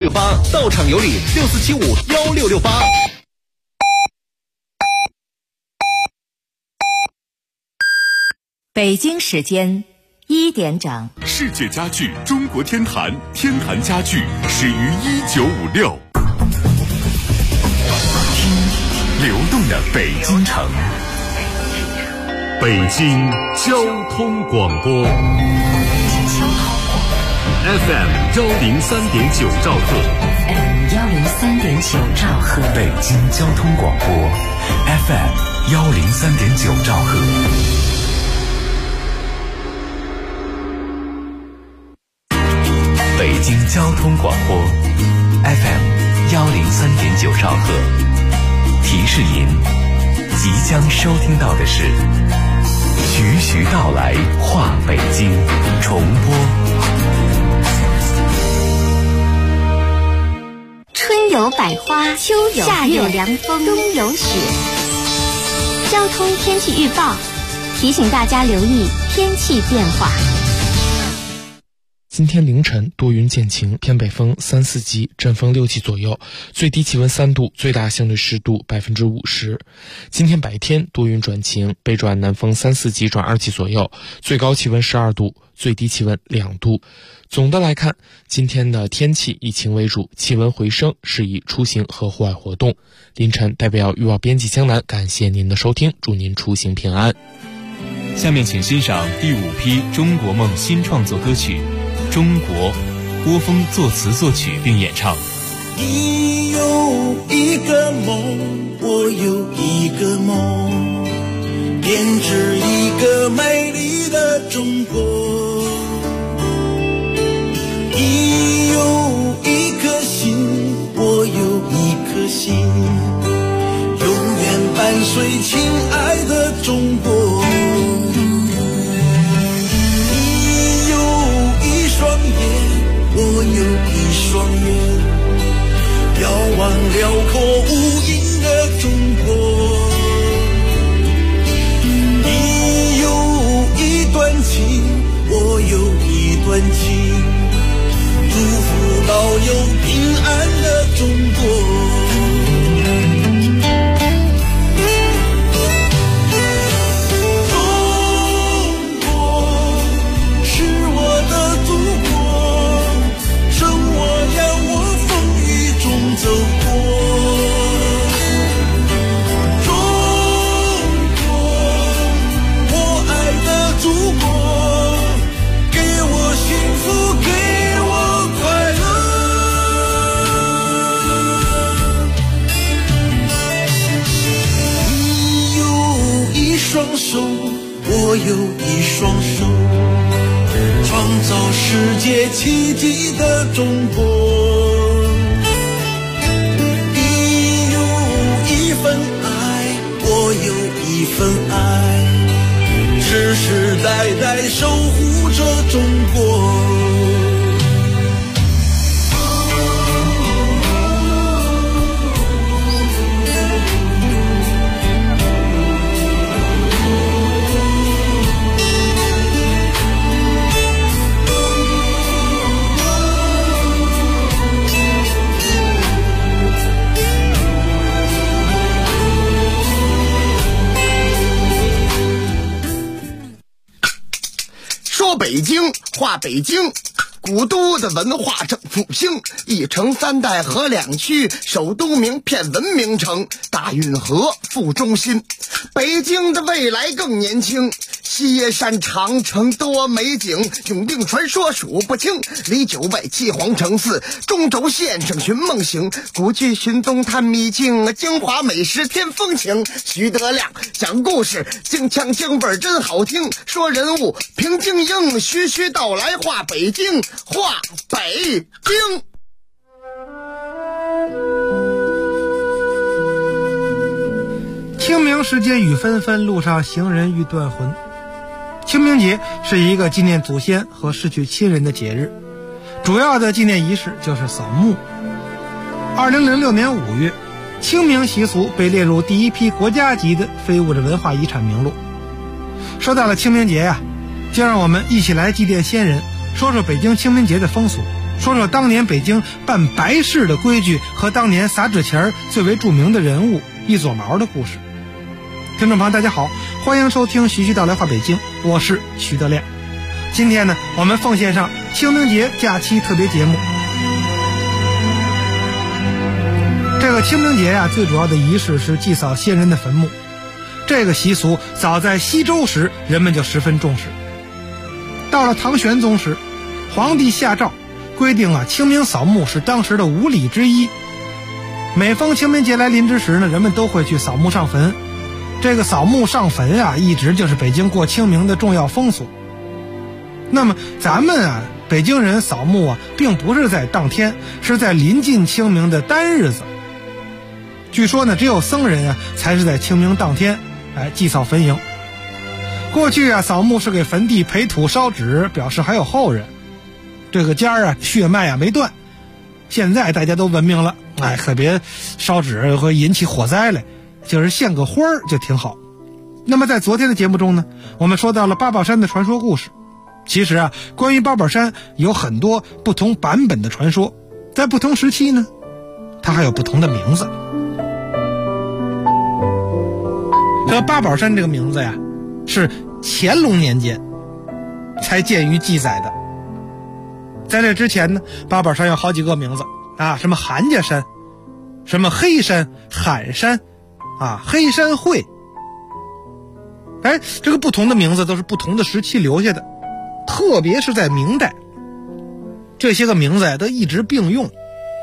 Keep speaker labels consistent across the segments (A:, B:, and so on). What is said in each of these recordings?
A: 1668，到场有礼64751668。
B: 北京时间1点整。
C: 世界家具中国天坛，天坛家具始于1956。听流动的北京城，北京交通广播 FM 103.9兆赫
B: 103.9兆赫，
C: 北京交通广播 FM 103.9兆赫。北京交通广播 FM 103.9兆赫，提示您即将收听到的是徐徐道来话北京重播。
D: 春有百花，秋有夏有凉风，冬有雪。交通天气预报提醒大家留意天气变化。
E: 今天凌晨多云见晴，偏北风3、4级，阵风6级左右，最低气温3度，最大相对湿度50%。今天白天多云转晴，北转南风3、4级转2级左右，最高气温12度，最低气温2度。总的来看，今天的天气以晴为主，气温回升，适宜出行和户外活动。凌晨代表预报编辑江南感谢您的收听，祝您出行平安。
F: 下面请欣赏第5批中国梦新创作歌曲《中国》，郭峰作词作曲并演唱。
G: 你有一个梦，我有一个梦，编织一个美丽的中国。你有一颗心，我有一颗心，永远伴随亲爱的中国。我有一双眼，遥望辽阔无垠的中国。你有一段情，我有一段情，祝福保佑平安的中国。我有一双手，创造世界奇迹的中国。你有一份爱，我有一份爱，世世代代守护着中国。
H: 说北京话北京，古都的文化正复兴，一城三代河两区，首都名片文明城，大运河副中心。北京的未来更年轻，西山长城多美景，永定传说数不清，离9外7皇城4，中轴线上寻梦行，古剧寻踪探秘境，京华美食添风情。徐德亮讲故事，京腔京味真好听，说人物评京英，徐徐道来话北京，话北京。
I: 清明时节雨纷纷，路上行人欲断魂。清明节是一个纪念祖先和逝去亲人的节日，主要的纪念仪式就是扫墓。2006年5月，清明习俗被列入第一批国家级的非物质文化遗产名录。说到了清明节呀，就让我们一起来祭奠先人，说说北京清明节的风俗， 说说当年北京办白事的规矩和当年撒纸钱最为著名的人物一撮毛的故事。听众朋友大家好，欢迎收听徐徐道来话北京，我是徐德亮。今天呢，我们奉献上清明节假期特别节目。这个清明节呀，最主要的仪式是祭扫先人的坟墓。这个习俗早在西周时人们就十分重视。到了唐玄宗时，皇帝下诏规定清明扫墓是当时的5礼之一。每逢清明节来临之时呢，人们都会去扫墓上坟。这个扫墓上坟一直就是北京过清明的重要风俗。那么咱们北京人扫墓并不是在当天，是在临近清明的单日子。据说呢，只有僧人才是在清明当天祭扫坟茔。过去扫墓是给坟地培土烧纸，表示还有后人，这个家血脉没断。现在大家都文明了，可别烧纸会引起火灾来，就是献个花就挺好。那么在昨天的节目中呢，我们说到了八宝山的传说故事。其实关于八宝山有很多不同版本的传说，在不同时期呢，它还有不同的名字。这个八宝山这个名字是乾隆年间才见于记载的。在这之前呢，八宝山有好几个名字什么韩家山，什么黑山、罕山黑山会。这个不同的名字都是不同的时期留下的，特别是在明代，这些个名字都一直并用。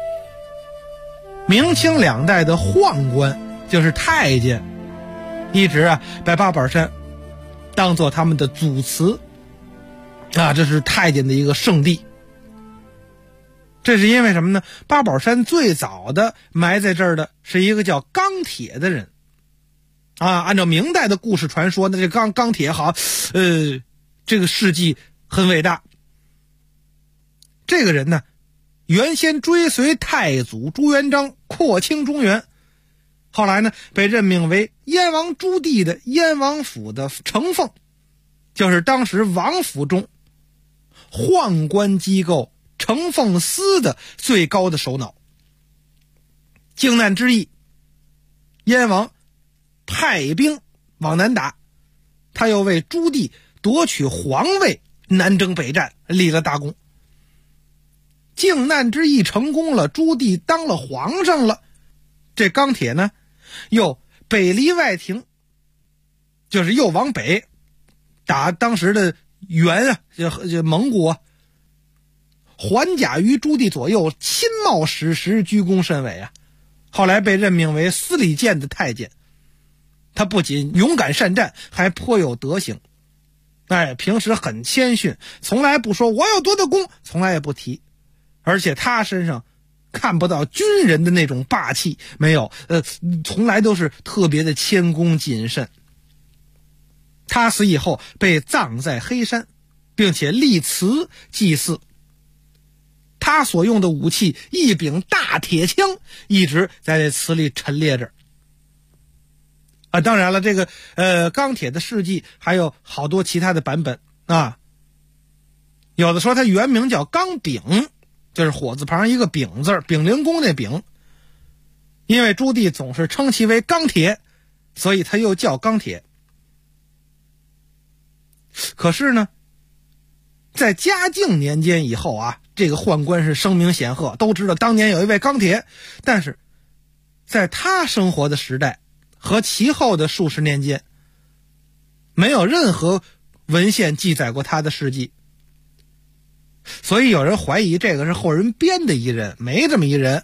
I: 明清两代的宦官，就是太监，一直把八宝山当作他们的祖祠这是太监的一个圣地。这是因为什么呢？八宝山最早的埋在这儿的是一个叫钢铁的人按照明代的故事传说呢，这钢铁好这个事迹很伟大。这个人呢，原先追随太祖朱元璋扩清中原，后来呢被任命为燕王朱棣的燕王府的承奉，就是当时王府中宦官机构承奉司的最高的首脑。靖难之役，燕王派兵往南打，他又为朱棣夺取皇位南征北战立了大功。靖难之役成功了，朱棣当了皇上了，这钢铁呢又北离外廷，就是又往北打当时的元蒙古还甲于朱棣左右，亲冒矢石，居功甚伟后来被任命为司礼监的太监。他不仅勇敢善战，还颇有德行。平时很谦逊，从来不说我有多大功，从来也不提。而且他身上看不到军人的那种霸气，没有，从来都是特别的谦恭谨慎。他死以后被葬在黑山，并且立祠祭祀。他所用的武器一柄大铁枪一直在这祠里陈列着。当然了，这个钢铁的事迹还有好多其他的版本有的说他原名叫钢炳，就是火字旁一个炳字，炳灵宫那炳。因为朱棣总是称其为钢铁，所以他又叫钢铁。可是呢，在嘉靖年间以后这个宦官是声名显赫，都知道当年有一位钢铁，但是在他生活的时代和其后的数十年间，没有任何文献记载过他的事迹，所以有人怀疑这个是后人编的一人，没这么一人。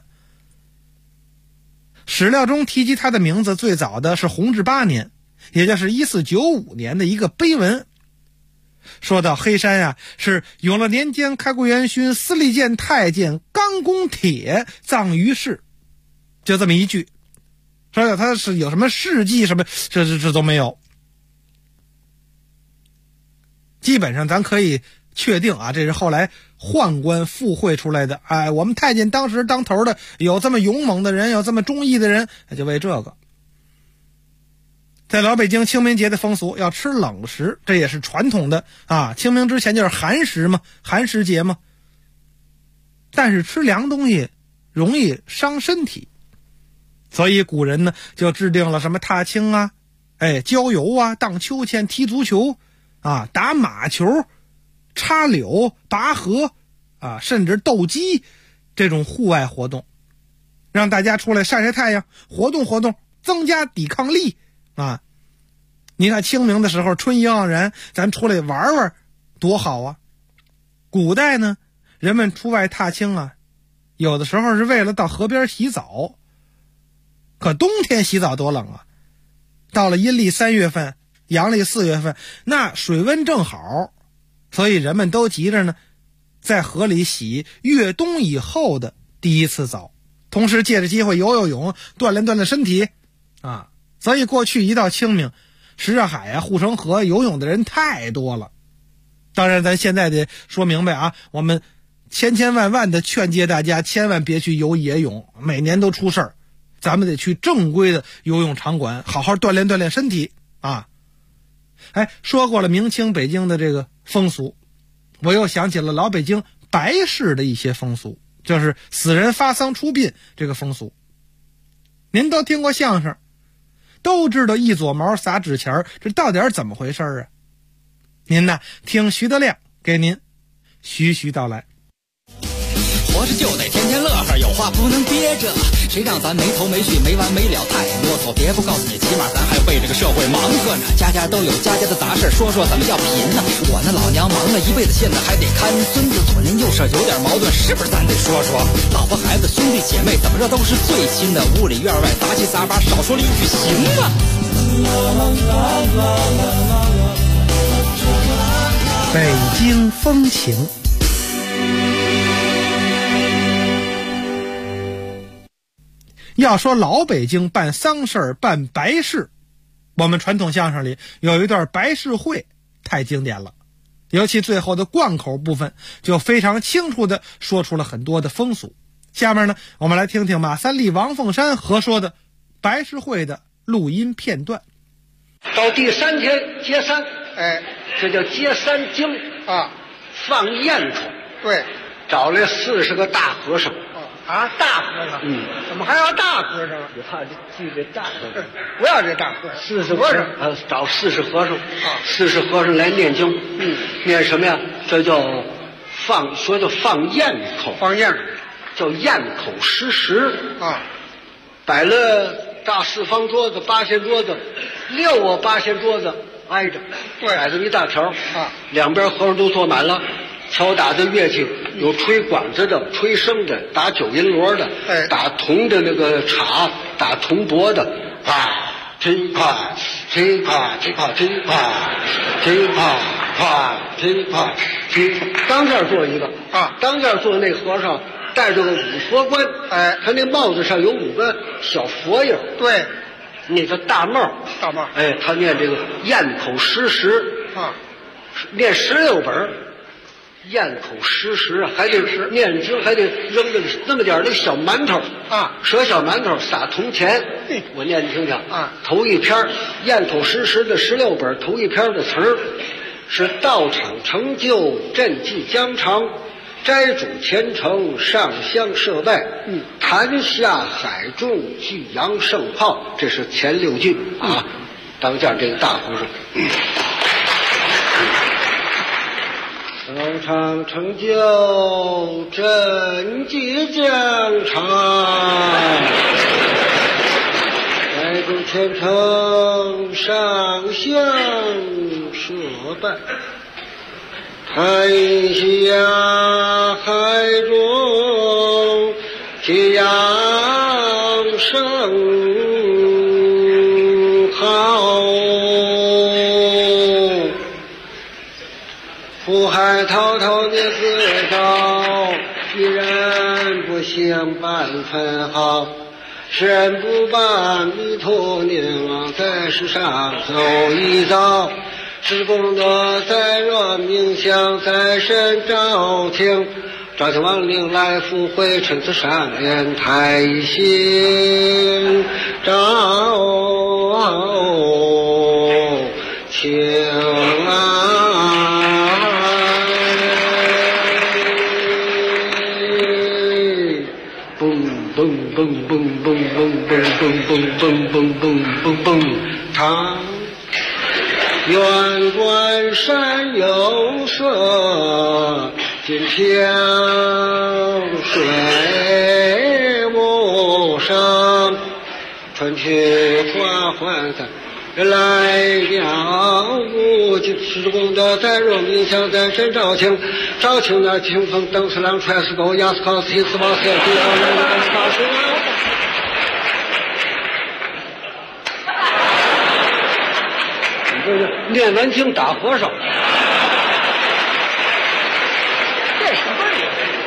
I: 史料中提及他的名字最早的是弘治8年，也就是1495年的一个碑文，说到黑山是永乐年间开国元勋司礼监太监钢公铁葬于世，就这么一句。说他是有什么事迹什么，这都没有。基本上咱可以确定这是后来宦官附会出来的。我们太监当时当头的有这么勇猛的人，有这么忠义的人，就为这个。在老北京清明节的风俗要吃冷食，这也是传统的清明之前就是寒食嘛，寒食节嘛。 但是吃凉东西容易伤身体，所以古人呢就制定了什么踏青啊、郊游啊、荡秋千、踢足球啊、打马球、插柳、拔河啊，甚至斗鸡这种户外活动，让大家出来晒晒太阳，活动活动，增加抵抗力啊。你看清明的时候春意盎然，咱出来玩玩多好啊。古代呢，人们出外踏青啊，有的时候是为了到河边洗澡，可冬天洗澡多冷啊，到了阴历3月份、阳历4月份，那水温正好，所以人们都急着呢在河里洗越冬以后的第一次澡，同时借着机会游泳，锻炼锻炼身体啊。所以过去一到清明，什刹海啊、护城河游泳的人太多了。当然咱现在得说明白啊，我们千万的劝诫大家千万别去游野泳，每年都出事儿，咱们得去正规的游泳场馆好好锻炼锻炼身体啊。说过了明清北京的这个风俗，我又想起了老北京白事的一些风俗，就是死人发丧出殡这个风俗。您都听过相声，都知道一撮毛撒纸钱，这到底是怎么回事啊？您呢，听徐德亮给您徐徐道来。
A: 活着就得天天乐呵，有话不能憋着，谁让咱没头没绪没完没了太啰嗦。别不告诉你，起码咱还为这个社会忙活呢。家家都有家家的杂事，说说怎么叫贫呢？我那老娘忙了一辈子，现在还得看孙子，左邻右舍有点矛盾，是不是咱得说说？老婆孩子兄弟姐妹怎么着都是最亲的，屋里院外杂七杂八，少说了一句行吗？
I: 北京风情。要说老北京办丧事办白事，我们传统相声里有一段白事会太经典了，尤其最后的贯口部分就非常清楚地说出了很多的风俗。下面呢，我们来听听马三立、王凤山合说的白事会的录音片段。
J: 到第3天接三，这叫接三经啊，放焰口。对，找来40个大和尚。大和尚，怎么还要大和尚？你怕记这大和尚？不要这大和尚，40和尚，找40和尚，40和尚来念经，念什么呀？这叫说叫放焰口，放焰口，叫焰口施食啊。摆了大4方桌子、8仙桌子，6个8仙桌子挨着，摆这么一大条啊，两边和尚都坐满了。敲打的乐器有吹管子的、吹笙的、打9音锣的，打铜的那个镲、打铜钵的，真快，真快，真快，真快，真快，快，真快，真快。当间坐一个当间坐那和尚戴着个五佛冠，他那帽子上有5个小佛印，对，那叫大帽，大帽。他念这个焰口施食念16本。焰口施食，还得念经，还得扔那么点那小馒头折小馒头撒铜钱。我念你听听头一篇焰口施食的16本，头一篇的词儿是道场成就，赈济疆场，斋主虔诚，上香设拜，坛下海众，巨扬圣炮。这是前6句当间这个大和尚。道场成就，赈济疆场，斋主虔诚，上香设拜，坛下海众，巨扬圣号。苦海滔滔你自找，一人不行半分好，世人不把弥陀念，在世上走一遭，是功德在若冥想，在身照听，照听亡灵来福会，陈词善言太心照情蹦蹦蹦蹦蹦蹦蹦蹦蹦蹦蹦蹦蹦，唱。远观山有色，近听水木声。春去花还在，人来了无尽。时光的在若明香在身照清，照清那清风蹬死狼踹死狗压死靠死踢死猫死地大水这是念完经打和尚，
I: 这什么人？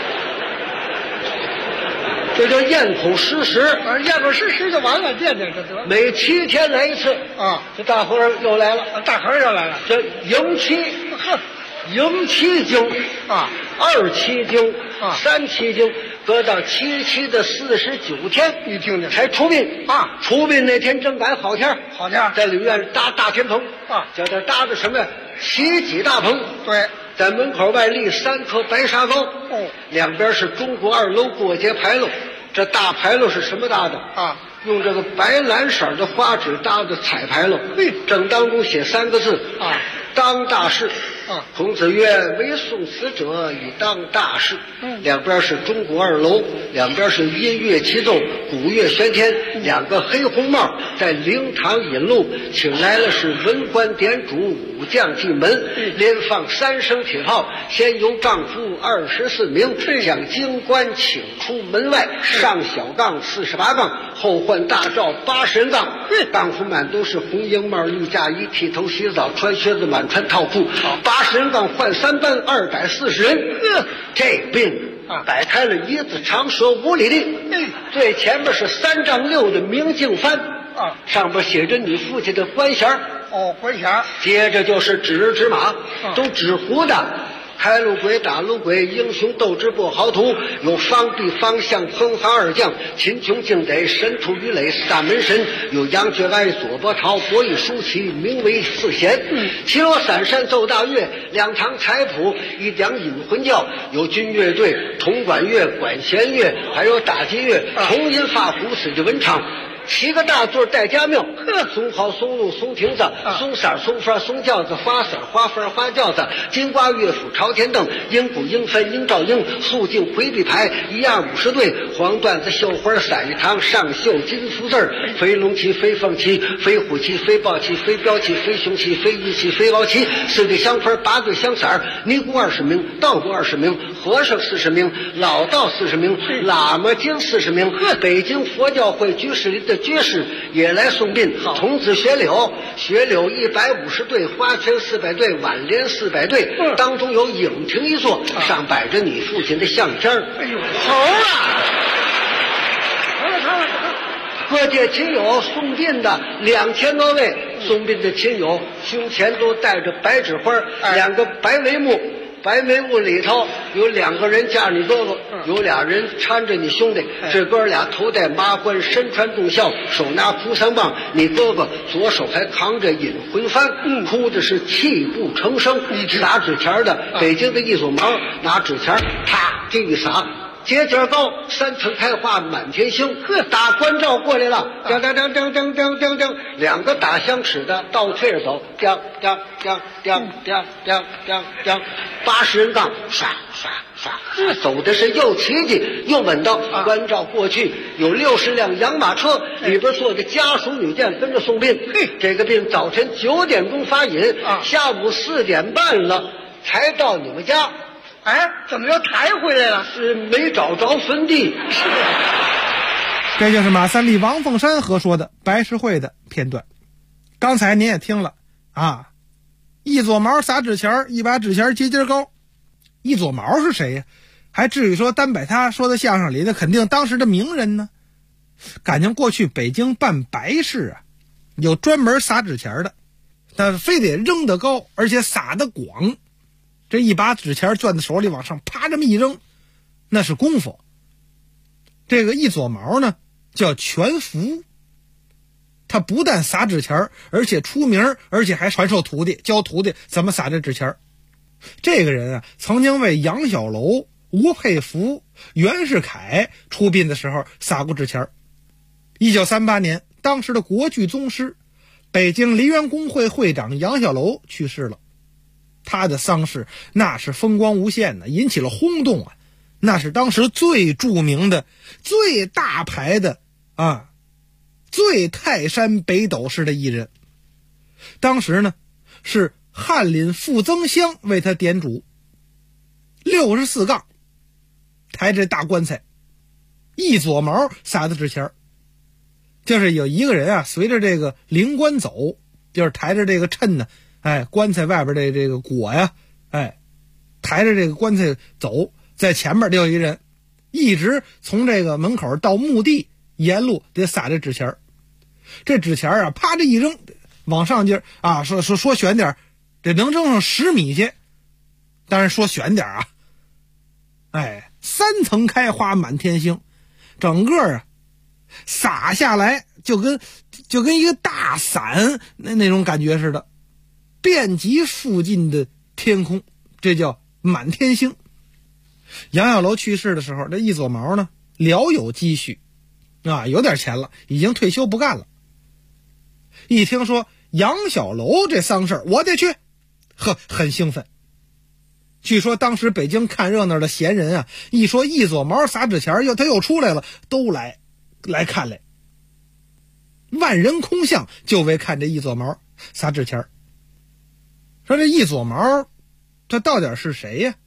J: 这叫咽口实时。
I: 咽口实时就完了，念这得。
J: 每7天来一次
I: 啊！
J: 这大和尚又来了，
I: 大和尚又来了。
J: 这迎七，迎七经
I: 啊
J: ，2七经
I: 啊
J: ，3七经，搁到7期的49天，
I: 你听听
J: 才出殡
I: 啊！
J: 出殡那天正赶好天，
I: 好天，
J: 在里院搭大天棚
I: 啊，
J: 叫他搭的什么呀？奇迹大棚。
I: 对，
J: 在门口外立3棵白沙高，两边是中国2楼过节牌楼。这大牌楼是什么搭的
I: 啊？
J: 用这个白蓝色的花纸搭的彩牌楼，正当中写3个字
I: 啊，
J: 当大事。孔子曰：“唯送死者以当大事。”两边是中国2楼，两边是音乐齐奏，鼓乐喧天，2个黑红帽在灵堂引路，请来了是文官典主、武将进门，连放3声铁炮，先由丈夫24名将京官请出门外，上小杠48杠，后换大罩80人杠，杠夫满都是红缨帽、绿嫁衣，剃头洗澡，穿靴子，满穿套裤，80人杠换3班，240人。这病摆开了一字长蛇5里地，最前面是3丈6的明镜幡上边写着你父亲的官衔
I: 官衔。
J: 接着就是指指马，都纸糊的。开路鬼、打路鬼，英雄斗志不豪图，有方必、方向、彭行2将，秦琼、敬得、神荼、于磊3门神，有杨觉哀、左伯桃、伯夷、舒淇，名为4贤。齐罗散山奏大乐，2堂彩谱，1两引魂教，有军乐队、铜管乐、管弦乐，还有打击乐，铜音发鼓，死记文唱。7个大座带家庙，松号、松露、松亭子、松色、松发、松轿子、花色、花分、花轿子，金瓜、乐府、朝天凳，鹰鼓、鹰分、鹰照鹰，肃静、回避牌，1样50对，黄缎子、绣花、伞一堂，上绣金福字，飞龙旗、飞凤旗、飞虎旗、飞豹旗、飞镖旗、飞熊旗、飞玉旗、飞鳌旗，4对香分，8对香伞，尼姑20名，道姑20名，和尚40名，老道40名，喇嘛经40名，北京佛教会居士林的居士也来送殡，童子学柳150对，花圈400对，挽联400对，当中有影亭1座，上摆着你父亲的相片。
I: 哎呦，好啊！
J: 各界亲友送殡的2000多位，送殡的亲友胸前都带着白纸花，2个白帷幕。白帷幕里头有2个人架着你哥哥，有2人搀着你兄弟，这哥俩头戴麻冠，身穿重孝，手拿扶桑棒，你哥哥左手还扛着引魂幡，哭的是泣不成声。撒纸钱的北京的一撮毛，拿纸钱啪这一撒，节节高，3层开花满天星。打关照过来了，当当当当当当当当，2个打响尺的倒退着走，当当当当当当当当，80人杠，唰唰唰，走的是又奇迹又稳当。关照过去有60辆洋马车，里边坐的家属女眷跟着送殡。这个殡早晨9点钟发引，下午4点半了才到你们家。
I: 哎，怎么又抬回来了？
J: 是没找着坟地。
I: 这就是马三立、王凤山合说的白事会的片段。刚才您也听了啊，一撮毛撒纸钱，一把纸钱节节高。一撮毛是谁呀？还至于说单摆他说的相声里的，肯定当时的名人呢。感情过去北京办白事啊，有专门撒纸钱的，但非得扔得高，而且撒得广。这一把纸钱攥在手里往上啪这么一扔，那是功夫。这个一撮毛呢叫全福，他不但撒纸钱，而且出名，而且还传授徒弟，教徒弟怎么撒这纸钱。这个人啊，曾经为杨小楼、 吴佩孚、袁世凯出殡的时候撒过纸钱。1938年，当时的国剧宗师、北京梨园工会会长杨小楼去世了。他的丧事那是风光无限的，引起了轰动啊！那是当时最著名的、最大牌的最泰山北斗式的艺人。当时呢，是翰林傅增湘为他点主，64杠抬着大棺材，一撮毛撒的纸钱，就是有一个人啊，随着这个灵棺走，就是抬着这个衬呢，棺材外边的这个果呀，抬着这个棺材走，在前面就有一人，一直从这个门口到墓地，沿路得撒这纸钱。这纸钱啊，啪这一扔，往上劲啊，说悬点，这能扔上10米去。当然说悬点啊，3层开花满天星，整个洒下来就跟一个大伞那种感觉似的，遍及附近的天空，这叫满天星。杨小楼去世的时候，这一撮毛呢聊有积蓄有点钱了，已经退休不干了。一听说杨小楼这丧事我得去，很兴奋。据说当时北京看热闹的闲人啊，一说一撮毛撒纸钱他又出来了，都来看来，万人空巷就为看这一撮毛撒纸钱。说这一撮毛这到底是谁呀？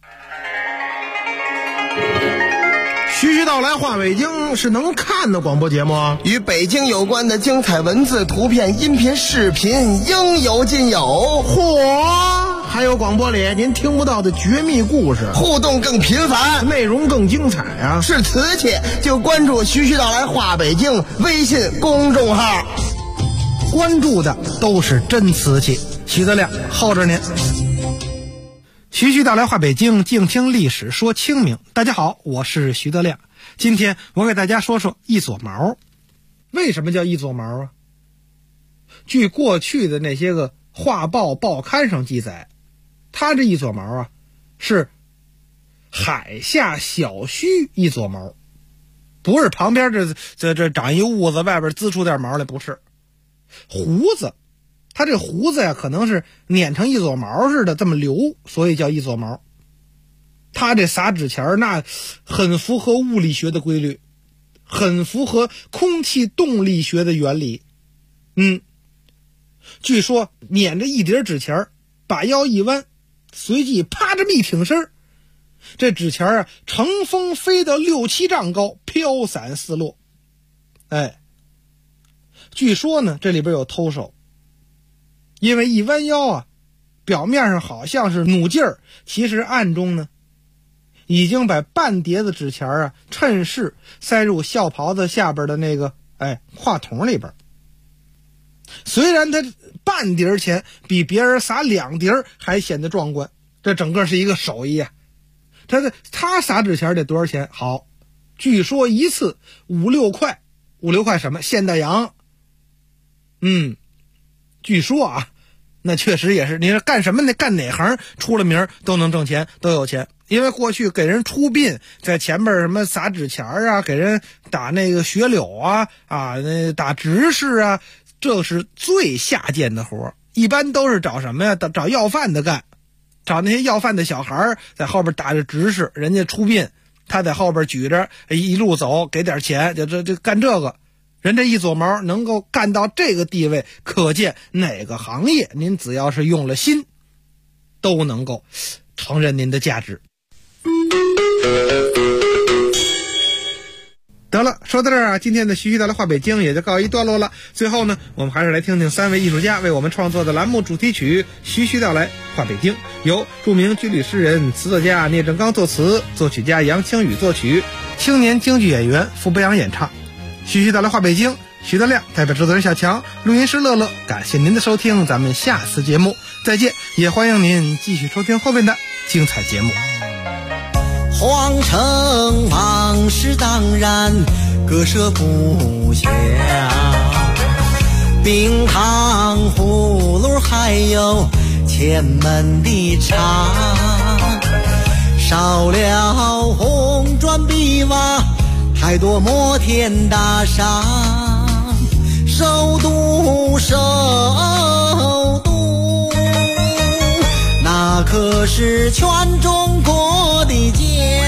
K: 徐徐道来话北京是能看的广播节目啊，
H: 与北京有关的精彩文字、图片、音频、视频应有尽有。
K: 嚯，还有广播里您听不到的绝密故事，
H: 互动更频繁，
K: 内容更精彩啊！
H: 是瓷器就关注徐徐道来话北京微信公众号，
I: 关注的都是真瓷器。徐德亮候着您。徐徐道来话北京，静听历史说清明。大家好，我是徐德亮。今天我给大家说说一撮毛。为什么叫一撮毛啊？据过去的那些个画报报刊上记载，它这一撮毛啊是海下小须一撮毛，不是旁边这长一痦子外边滋出点毛来，不是胡子。它这胡子呀，可能是捻成一撮毛似的这么留，所以叫一撮毛。它这撒纸钱那很符合物理学的规律，很符合空气动力学的原理。据说捻着一叠纸钱，把腰一弯，随即啪这么一挺身，这纸钱啊乘风飞到6、7丈高，飘散四落。据说呢，这里边有偷手。因为一弯腰啊，表面上好像是努劲儿，其实暗中呢，已经把半叠子纸钱啊，趁势塞入孝袍子下边的那个话筒里边。虽然他半叠钱比别人撒2叠还显得壮观，这整个是一个手艺啊。他撒纸钱得多少钱？好，据说一次5、6块，5、6块什么现代洋。据说啊，那确实也是，你说干什么呢？干哪行出了名都能挣钱，都有钱。因为过去给人出殡，在前边什么撒纸钱啊，给人打那个雪柳啊，那打执事啊，这是最下贱的活，一般都是找什么呀？找要饭的干，找那些要饭的小孩在后边打着执事，人家出殡，他在后边举着一路走，给点钱，就干这个。人这一撮毛能够干到这个地位，可见哪个行业您只要是用了心，都能够承认您的价值。得了，说到这儿啊，今天的徐徐道来话北京也就告一段落了。最后呢，我们还是来听听3位艺术家为我们创作的栏目主题曲《徐徐道来话北京》，由著名军旅诗人、词作家聂正刚作词，作曲家杨清宇作曲，青年京剧演员傅博阳演唱。徐徐道来话北京，徐德亮代表制作人小强，录音师乐乐，感谢您的收听，咱们下次节目再见，也欢迎您继续收听后面的精彩节目。
G: 皇城往事当然割舍不下，冰糖葫芦还有前门的茶，
L: 少了红砖碧瓦，太多摩天大厦，首都首都，那可是全中国的家。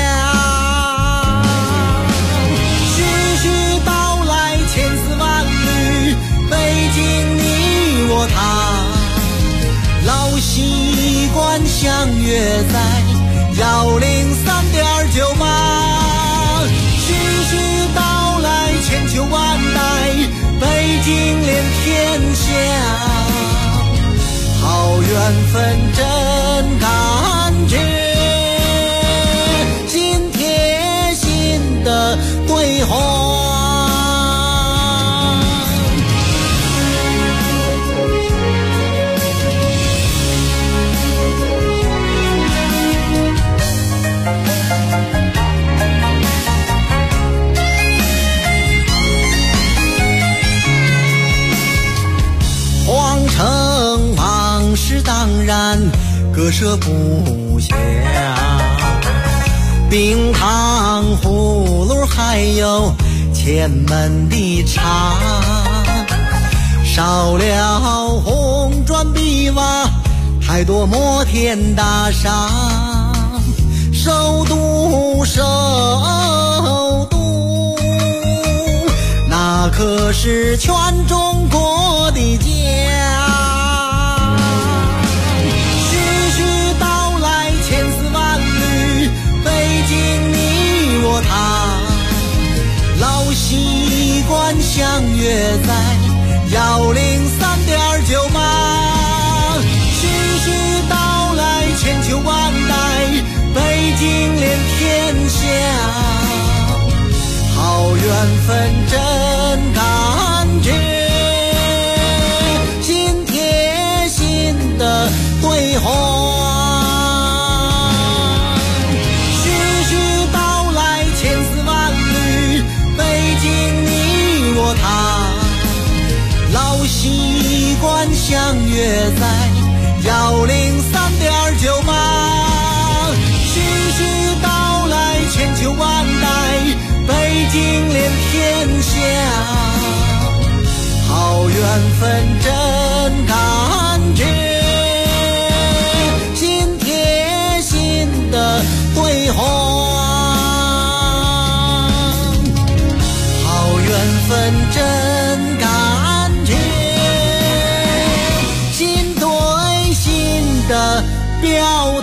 L: 徐徐道来千丝万缕，北京你我他，老习惯相约在103.9码。徐徐道来千秋万代，北京连天下，好缘分真感觉，心贴心的对话。当然割舍不下，冰糖葫芦还有前门的茶，少了红砖碧瓦，太多摩天大厦，首都首都，那可是全中国的家。老习惯相约在103.9码，徐徐道来千秋万代，北京连天下，好缘分真感觉，心贴心的对话。习惯相约在103.9码，徐徐道来千秋万代，北京连天下，好缘分真感觉，心贴心的对话，好缘分真感的表